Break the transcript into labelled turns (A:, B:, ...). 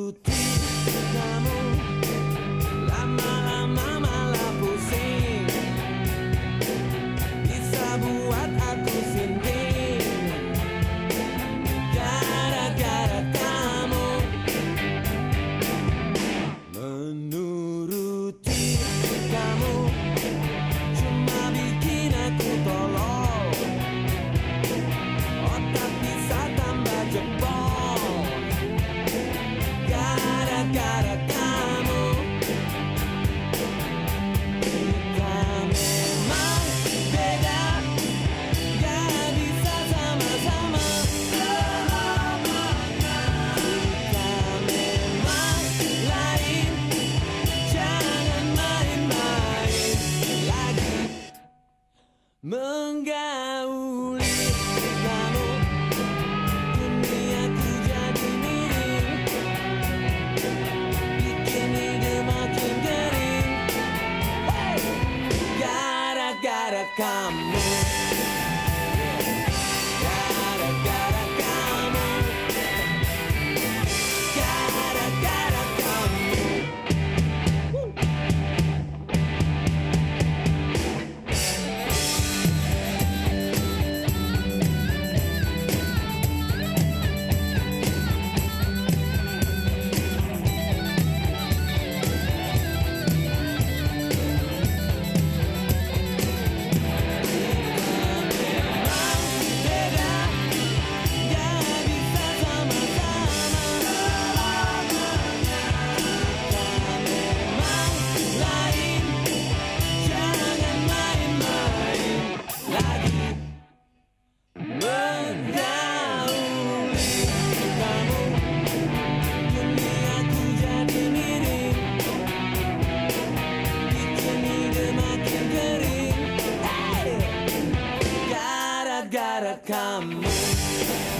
A: Menuruti kamu lama-lama malah pusing, bisa buat aku sinting gara-gara kamu. Menuruti kamu cuma bikin aku tolol, otak bisa tambah jebol gara-gara kamu. Kita memang beda, gak bisa sama-sama. Kita memang lain, jangan main-main lagi menggauli kamu. Duniaku jadi miring, bikin ide makin kering, hey! Gara-gara kamu, gara-gara kamu, gara-gara kamu. Gara-gara kamu.